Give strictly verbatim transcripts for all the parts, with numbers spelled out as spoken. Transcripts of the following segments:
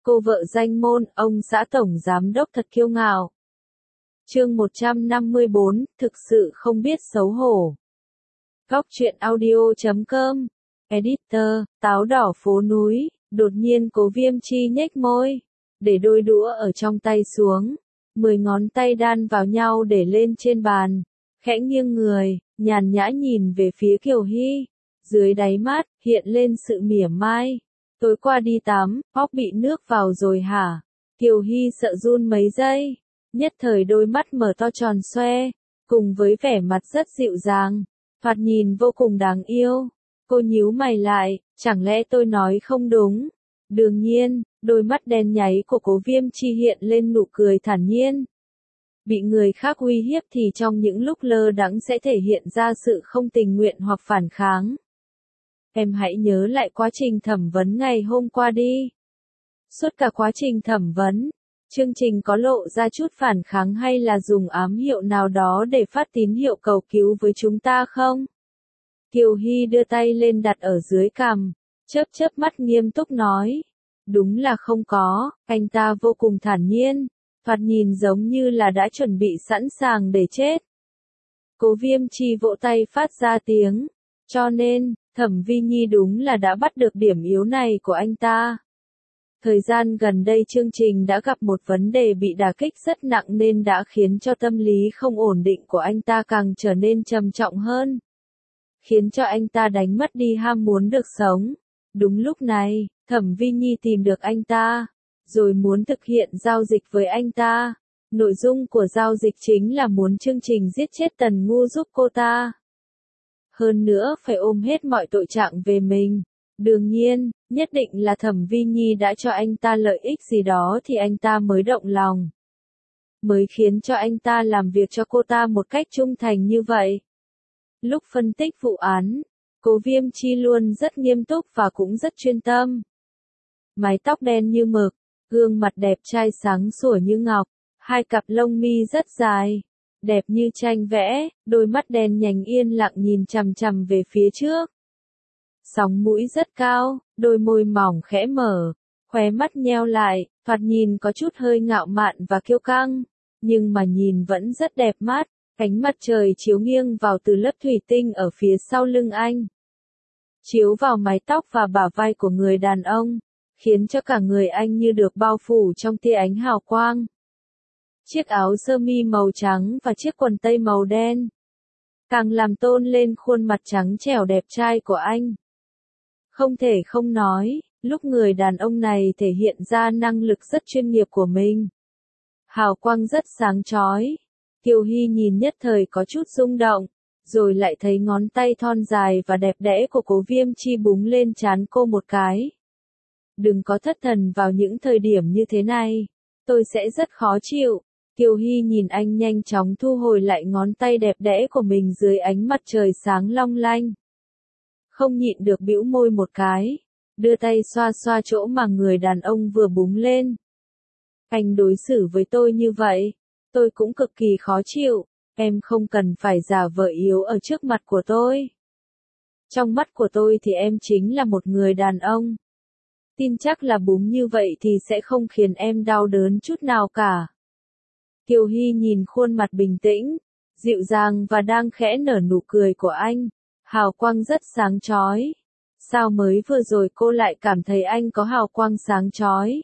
Cô vợ danh môn, ông xã tổng giám đốc thật kiêu ngạo. Chương một trăm năm mươi bốn, thực sự không biết xấu hổ. Góc truyện audio chấm com. Editor, táo đỏ phố núi, đột nhiên Cố Viêm Chi nhếch môi, để đôi đũa ở trong tay xuống, mười ngón tay đan vào nhau để lên trên bàn, khẽ nghiêng người, nhàn nhã nhìn về phía Kiều Hy, dưới đáy mắt, hiện lên sự mỉa mai. Tối qua đi tắm, óc bị nước vào rồi hả? Kiều Hy sợ run mấy giây, nhất thời đôi mắt mở to tròn xoe, cùng với vẻ mặt rất dịu dàng, thoạt nhìn vô cùng đáng yêu. Cô nhíu mày lại, chẳng lẽ tôi nói không đúng? Đương nhiên, đôi mắt đen nháy của Cố Viêm Chi hiện lên nụ cười thản nhiên. Bị người khác uy hiếp thì trong những lúc lơ đãng sẽ thể hiện ra sự không tình nguyện hoặc phản kháng. Em hãy nhớ lại quá trình thẩm vấn ngày hôm qua đi. Suốt cả quá trình thẩm vấn, chương trình có lộ ra chút phản kháng hay là dùng ám hiệu nào đó để phát tín hiệu cầu cứu với chúng ta không? Kiều Hy đưa tay lên đặt ở dưới cằm, chớp chớp mắt nghiêm túc nói. Đúng là không có, anh ta vô cùng thản nhiên, thoạt nhìn giống như là đã chuẩn bị sẵn sàng để chết. Cố Viêm Chi vỗ tay phát ra tiếng, cho nên, Thẩm Vi Nhi đúng là đã bắt được điểm yếu này của anh ta. Thời gian gần đây chương trình đã gặp một vấn đề bị đả kích rất nặng nên đã khiến cho tâm lý không ổn định của anh ta càng trở nên trầm trọng hơn. Khiến cho anh ta đánh mất đi ham muốn được sống. Đúng lúc này, Thẩm Vi Nhi tìm được anh ta, rồi muốn thực hiện giao dịch với anh ta. Nội dung của giao dịch chính là muốn chương trình giết chết Tần Ngu giúp cô ta. Hơn nữa phải ôm hết mọi tội trạng về mình. Đương nhiên, nhất định là Thẩm Vi Nhi đã cho anh ta lợi ích gì đó thì anh ta mới động lòng. Mới khiến cho anh ta làm việc cho cô ta một cách trung thành như vậy. Lúc phân tích vụ án, Cố Viêm Chi luôn rất nghiêm túc và cũng rất chuyên tâm. Mái tóc đen như mực, gương mặt đẹp trai sáng sủa như ngọc, hai cặp lông mi rất dài, đẹp như tranh vẽ, đôi mắt đen nhánh yên lặng nhìn chằm chằm về phía trước. Sóng mũi rất cao, đôi môi mỏng khẽ mở, khóe mắt nheo lại, thoạt nhìn có chút hơi ngạo mạn và kiêu căng, nhưng mà nhìn vẫn rất đẹp mắt. Ánh mặt trời chiếu nghiêng vào từ lớp thủy tinh ở phía sau lưng anh, chiếu vào mái tóc và bả vai của người đàn ông, khiến cho cả người anh như được bao phủ trong tia ánh hào quang. Chiếc áo sơ mi màu trắng và chiếc quần tây màu đen càng làm tôn lên khuôn mặt trắng trẻo đẹp trai của anh. Không thể không nói, lúc người đàn ông này thể hiện ra năng lực rất chuyên nghiệp của mình. Hào quang rất sáng chói. Kiều Hy nhìn nhất thời có chút rung động, rồi lại thấy ngón tay thon dài và đẹp đẽ của Cố Viêm Chi búng lên trán cô một cái. Đừng có thất thần vào những thời điểm như thế này, tôi sẽ rất khó chịu. Kiều Hy nhìn anh nhanh chóng thu hồi lại ngón tay đẹp đẽ của mình dưới ánh mặt trời sáng long lanh. Không nhịn được bĩu môi một cái, đưa tay xoa xoa chỗ mà người đàn ông vừa búng lên. Anh đối xử với tôi như vậy, tôi cũng cực kỳ khó chịu, em không cần phải giả vờ yếu ở trước mặt của tôi. Trong mắt của tôi thì em chính là một người đàn ông. Tin chắc là búng như vậy thì sẽ không khiến em đau đớn chút nào cả. Kiều Hy nhìn khuôn mặt bình tĩnh, dịu dàng và đang khẽ nở nụ cười của anh, hào quang rất sáng chói. Sao mới vừa rồi cô lại cảm thấy anh có hào quang sáng chói?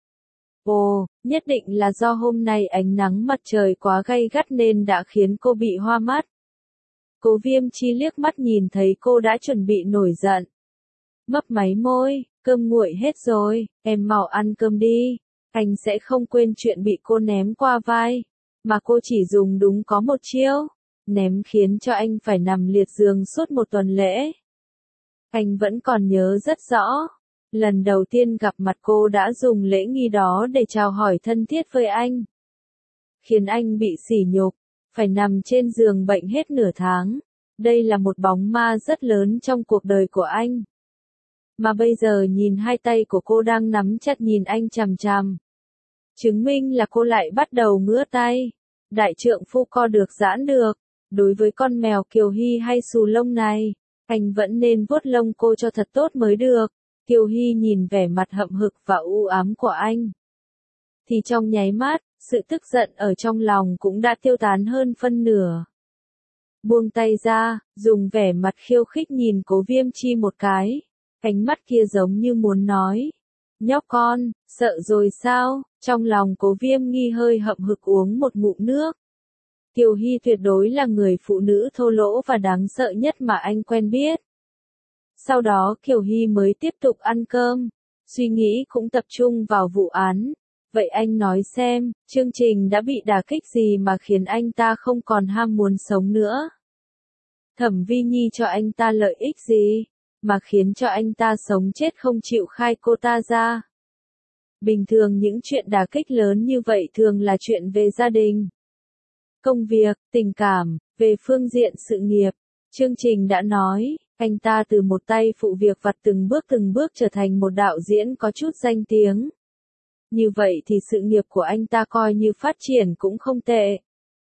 Ồ, nhất định là do hôm nay ánh nắng mặt trời quá gay gắt nên đã khiến cô bị hoa mắt. Cố Viêm Chi liếc mắt nhìn thấy cô đã chuẩn bị nổi giận. Mấp máy môi, cơm nguội hết rồi, em mau ăn cơm đi. Anh sẽ không quên chuyện bị cô ném qua vai, mà cô chỉ dùng đúng có một chiêu, ném khiến cho anh phải nằm liệt giường suốt một tuần lễ. Anh vẫn còn nhớ rất rõ. Lần đầu tiên gặp mặt cô đã dùng lễ nghi đó để chào hỏi thân thiết với anh. Khiến anh bị sỉ nhục, phải nằm trên giường bệnh hết nửa tháng. Đây là một bóng ma rất lớn trong cuộc đời của anh. Mà bây giờ nhìn hai tay của cô đang nắm chặt nhìn anh chằm chằm. Chứng minh là cô lại bắt đầu ngứa tay. Đại trượng phu co được giãn được. Đối với con mèo Kiều Hy hay xù lông này, anh vẫn nên vuốt lông cô cho thật tốt mới được. Kiều Hy nhìn vẻ mặt hậm hực và u ám của anh. Thì trong nháy mắt, sự tức giận ở trong lòng cũng đã tiêu tán hơn phân nửa. Buông tay ra, dùng vẻ mặt khiêu khích nhìn Cố Viêm Chi một cái. Ánh mắt kia giống như muốn nói. Nhóc con, sợ rồi sao? Trong lòng Cố Viêm Nghi hơi hậm hực uống một ngụm nước. Kiều Hy tuyệt đối là người phụ nữ thô lỗ và đáng sợ nhất mà anh quen biết. Sau đó Kiều Hy mới tiếp tục ăn cơm, suy nghĩ cũng tập trung vào vụ án. Vậy anh nói xem, chương trình đã bị đả kích gì mà khiến anh ta không còn ham muốn sống nữa? Thẩm Vi Nhi cho anh ta lợi ích gì, mà khiến cho anh ta sống chết không chịu khai cô ta ra? Bình thường những chuyện đả kích lớn như vậy thường là chuyện về gia đình, công việc, tình cảm, về phương diện sự nghiệp. Chương trình đã nói, anh ta từ một tay phụ việc vặt từng bước từng bước trở thành một đạo diễn có chút danh tiếng. Như vậy thì sự nghiệp của anh ta coi như phát triển cũng không tệ.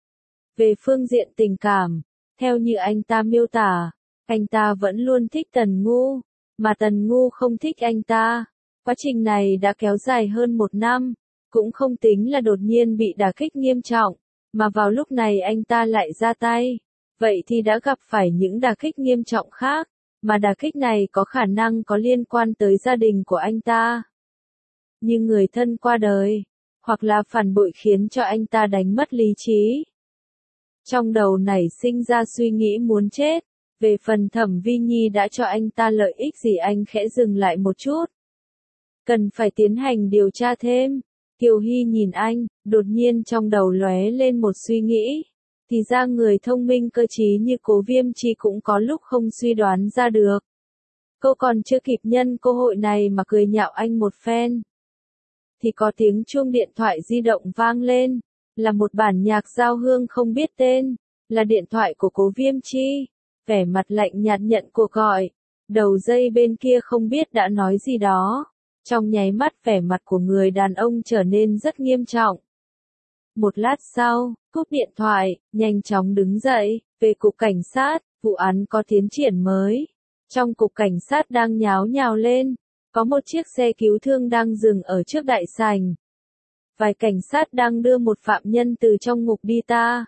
Về phương diện tình cảm, theo như anh ta miêu tả, anh ta vẫn luôn thích Tần Ngu, mà Tần Ngu không thích anh ta. Quá trình này đã kéo dài hơn một năm, cũng không tính là đột nhiên bị đả kích nghiêm trọng, mà vào lúc này anh ta lại ra tay. Vậy thì đã gặp phải những đả kích nghiêm trọng khác, mà đả kích này có khả năng có liên quan tới gia đình của anh ta. Như người thân qua đời, hoặc là phản bội khiến cho anh ta đánh mất lý trí. Trong đầu nảy sinh ra suy nghĩ muốn chết, về phần Thẩm Vi Nhi đã cho anh ta lợi ích gì anh khẽ dừng lại một chút. Cần phải tiến hành điều tra thêm. Kiều Hy nhìn anh, đột nhiên trong đầu lóe lên một suy nghĩ. Thì ra người thông minh cơ trí như Cố Viêm Chi cũng có lúc không suy đoán ra được. Cô còn chưa kịp nhân cơ hội này mà cười nhạo anh một phen. Thì có tiếng chuông điện thoại di động vang lên, là một bản nhạc giao hương không biết tên, là điện thoại của Cố Viêm Chi. Vẻ mặt lạnh nhạt nhận cuộc gọi, đầu dây bên kia không biết đã nói gì đó. Trong nháy mắt vẻ mặt của người đàn ông trở nên rất nghiêm trọng. Một lát sau, cúp điện thoại, nhanh chóng đứng dậy, về cục cảnh sát, vụ án có tiến triển mới. Trong cục cảnh sát đang nháo nhào lên, có một chiếc xe cứu thương đang dừng ở trước đại sảnh. Vài cảnh sát đang đưa một phạm nhân từ trong ngục đi ta.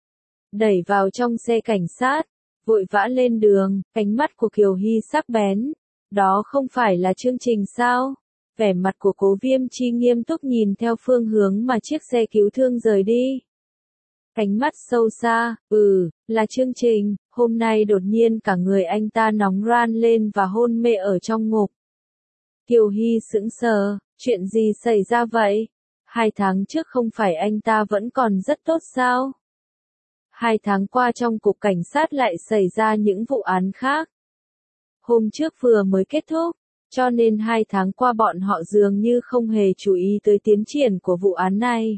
Đẩy vào trong xe cảnh sát, vội vã lên đường, ánh mắt của Kiều Hy sắc bén. Đó không phải là chương trình sao? Vẻ mặt của Cố Viêm Chi nghiêm túc nhìn theo phương hướng mà chiếc xe cứu thương rời đi. Ánh mắt sâu xa, ừ, là chương trình. Hôm nay đột nhiên cả người anh ta nóng ran lên và hôn mê ở trong ngục. Kiều Hy sững sờ, chuyện gì xảy ra vậy? Hai tháng trước không phải anh ta vẫn còn rất tốt sao? Hai tháng qua trong cục cảnh sát lại xảy ra những vụ án khác. Hôm trước vừa mới kết thúc, cho nên hai tháng qua bọn họ dường như không hề chú ý tới tiến triển của vụ án này.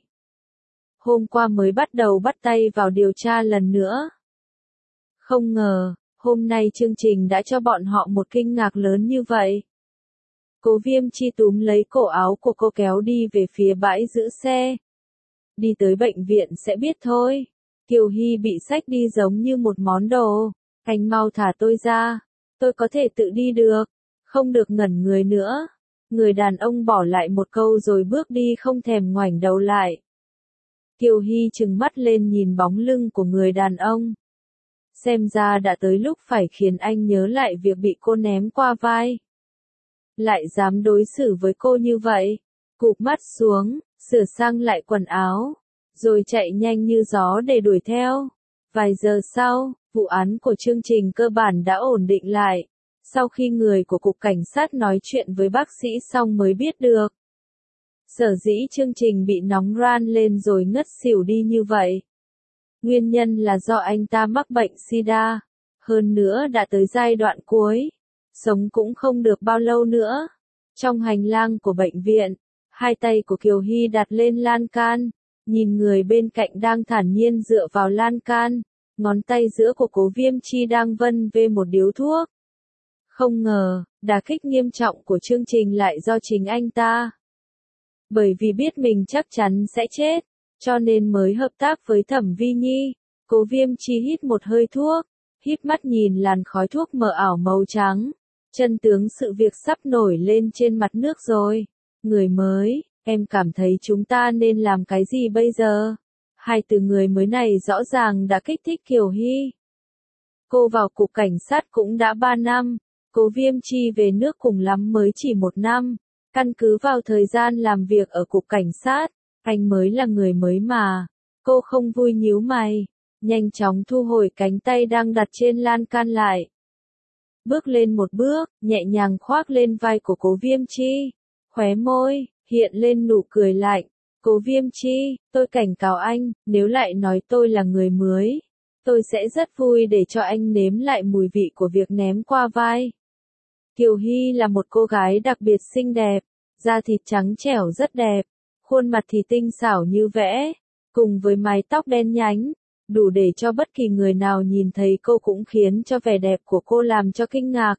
Hôm qua mới bắt đầu bắt tay vào điều tra lần nữa. Không ngờ, hôm nay chương trình đã cho bọn họ một kinh ngạc lớn như vậy. Cố Viêm Chi túm lấy cổ áo của cô kéo đi về phía bãi giữ xe. Đi tới bệnh viện sẽ biết thôi. Kiều Hy bị xách đi giống như một món đồ. Anh mau thả tôi ra. Tôi có thể tự đi được. Không được ngẩn người nữa. Người đàn ông bỏ lại một câu rồi bước đi không thèm ngoảnh đầu lại. Kiều Hy trừng mắt lên nhìn bóng lưng của người đàn ông. Xem ra đã tới lúc phải khiến anh nhớ lại việc bị cô ném qua vai. Lại dám đối xử với cô như vậy. Cụp mắt xuống, sửa sang lại quần áo, rồi chạy nhanh như gió để đuổi theo. Vài giờ sau, vụ án của chương trình cơ bản đã ổn định lại. Sau khi người của cục cảnh sát nói chuyện với bác sĩ xong mới biết được. Sở dĩ chương trình bị nóng ran lên rồi ngất xỉu đi như vậy. Nguyên nhân là do anh ta mắc bệnh sida. Hơn nữa đã tới giai đoạn cuối. Sống cũng không được bao lâu nữa. Trong hành lang của bệnh viện, hai tay của Kiều Hy đặt lên lan can. Nhìn người bên cạnh đang thản nhiên dựa vào lan can. Ngón tay giữa của Cố Viêm Chi đang vân về một điếu thuốc. Không ngờ, đả kích nghiêm trọng của chương trình lại do chính anh ta. Bởi vì biết mình chắc chắn sẽ chết, cho nên mới hợp tác với Thẩm Vi Nhi. Cố Viêm Chi hít một hơi thuốc, híp mắt nhìn làn khói thuốc mờ ảo màu trắng. Chân tướng sự việc sắp nổi lên trên mặt nước rồi. Người mới, em cảm thấy chúng ta nên làm cái gì bây giờ? Hai từ người mới này rõ ràng đã kích thích Kiều Hy. Cô vào cục cảnh sát cũng đã ba năm, Cố Viêm Chi về nước cùng lắm mới chỉ một năm. Căn cứ vào thời gian làm việc ở cục cảnh sát, anh mới là người mới mà. Cô không vui nhíu mày, nhanh chóng thu hồi cánh tay đang đặt trên lan can lại. Bước lên một bước, nhẹ nhàng khoác lên vai của Cố Viêm Chi. Khóe môi, hiện lên nụ cười lạnh. Cố Viêm Chi, tôi cảnh cáo anh, nếu lại nói tôi là người mới, tôi sẽ rất vui để cho anh nếm lại mùi vị của việc ném qua vai. Kiều Hy là một cô gái đặc biệt xinh đẹp, da thịt trắng trẻo rất đẹp, khuôn mặt thì tinh xảo như vẽ, cùng với mái tóc đen nhánh, đủ để cho bất kỳ người nào nhìn thấy cô cũng khiến cho vẻ đẹp của cô làm cho kinh ngạc.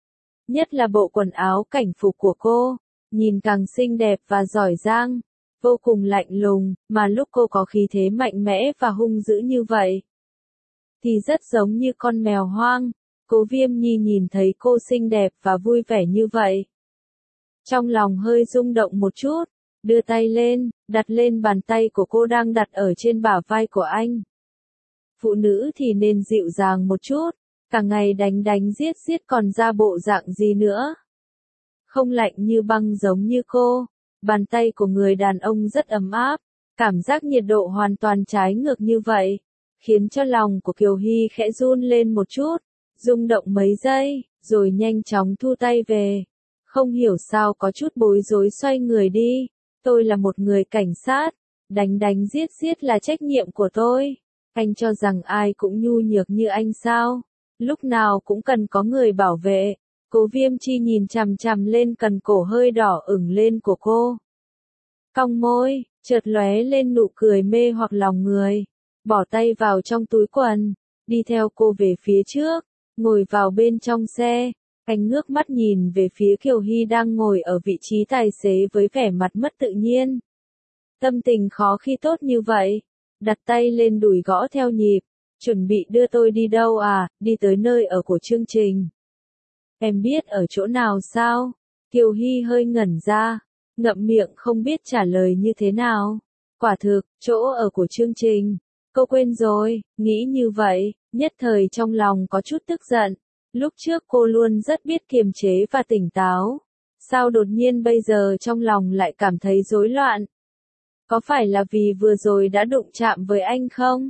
Nhất là bộ quần áo cảnh phục của cô, nhìn càng xinh đẹp và giỏi giang, vô cùng lạnh lùng, mà lúc cô có khí thế mạnh mẽ và hung dữ như vậy, thì rất giống như con mèo hoang. Cố Viêm Nhi nhìn thấy cô xinh đẹp và vui vẻ như vậy, trong lòng hơi rung động một chút, đưa tay lên, đặt lên bàn tay của cô đang đặt ở trên bả vai của anh. Phụ nữ thì nên dịu dàng một chút, cả ngày đánh đánh giết giết còn ra bộ dạng gì nữa. Không lạnh như băng giống như cô, bàn tay của người đàn ông rất ấm áp, cảm giác nhiệt độ hoàn toàn trái ngược như vậy, khiến cho lòng của Kiều Hy khẽ run lên một chút, rung động mấy giây, rồi nhanh chóng thu tay về. Không hiểu sao có chút bối rối xoay người đi, tôi là một người cảnh sát, đánh đánh giết giết là trách nhiệm của tôi. Anh cho rằng ai cũng nhu nhược như anh sao? Lúc nào cũng cần có người bảo vệ. Cố Viêm Chi nhìn chằm chằm lên cần cổ hơi đỏ ửng lên của cô. Cong môi, chợt lóe lên nụ cười mê hoặc lòng người. Bỏ tay vào trong túi quần, đi theo cô về phía trước, ngồi vào bên trong xe. Anh ngước mắt nhìn về phía Kiều Hy đang ngồi ở vị trí tài xế với vẻ mặt mất tự nhiên. Tâm tình khó khi tốt như vậy. Đặt tay lên đùi gõ theo nhịp. Chuẩn bị đưa tôi đi đâu à? Đi tới nơi ở của chương trình. Em biết ở chỗ nào sao? Kiều Hy hơi ngẩn ra, ngậm miệng không biết trả lời như thế nào. Quả thực, chỗ ở của chương trình. Cô quên rồi, nghĩ như vậy, nhất thời trong lòng có chút tức giận. Lúc trước cô luôn rất biết kiềm chế và tỉnh táo. Sao đột nhiên bây giờ trong lòng lại cảm thấy rối loạn? Có phải là vì vừa rồi đã đụng chạm với anh không?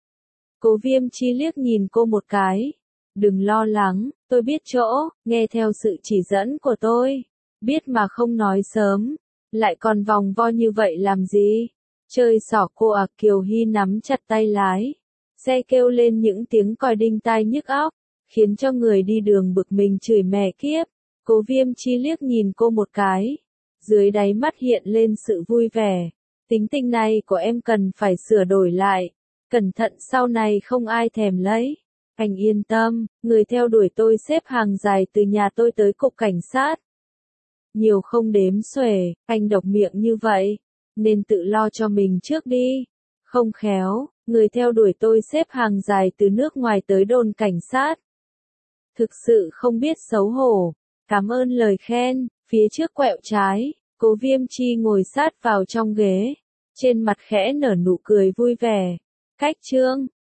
Cố Viêm Chi liếc nhìn cô một cái. Đừng lo lắng, tôi biết chỗ, nghe theo sự chỉ dẫn của tôi. Biết mà không nói sớm, lại còn vòng vo như vậy làm gì? Chơi xỏ cô à? Kiều Hy nắm chặt tay lái. Xe kêu lên những tiếng còi đinh tai nhức óc, khiến cho người đi đường bực mình chửi mẹ kiếp. Cố Viêm Chi liếc nhìn cô một cái. Dưới đáy mắt hiện lên sự vui vẻ. Tính tình này của em cần phải sửa đổi lại. Cẩn thận sau này không ai thèm lấy. Anh yên tâm, người theo đuổi tôi xếp hàng dài từ nhà tôi tới cục cảnh sát. Nhiều không đếm xuể, anh độc miệng như vậy, nên tự lo cho mình trước đi. Không khéo, người theo đuổi tôi xếp hàng dài từ nước ngoài tới đồn cảnh sát. Thực sự không biết xấu hổ. Cảm ơn lời khen. Phía trước quẹo trái, Cố Viêm Chi ngồi sát vào trong ghế. Trên mặt khẽ nở nụ cười vui vẻ. Cách chương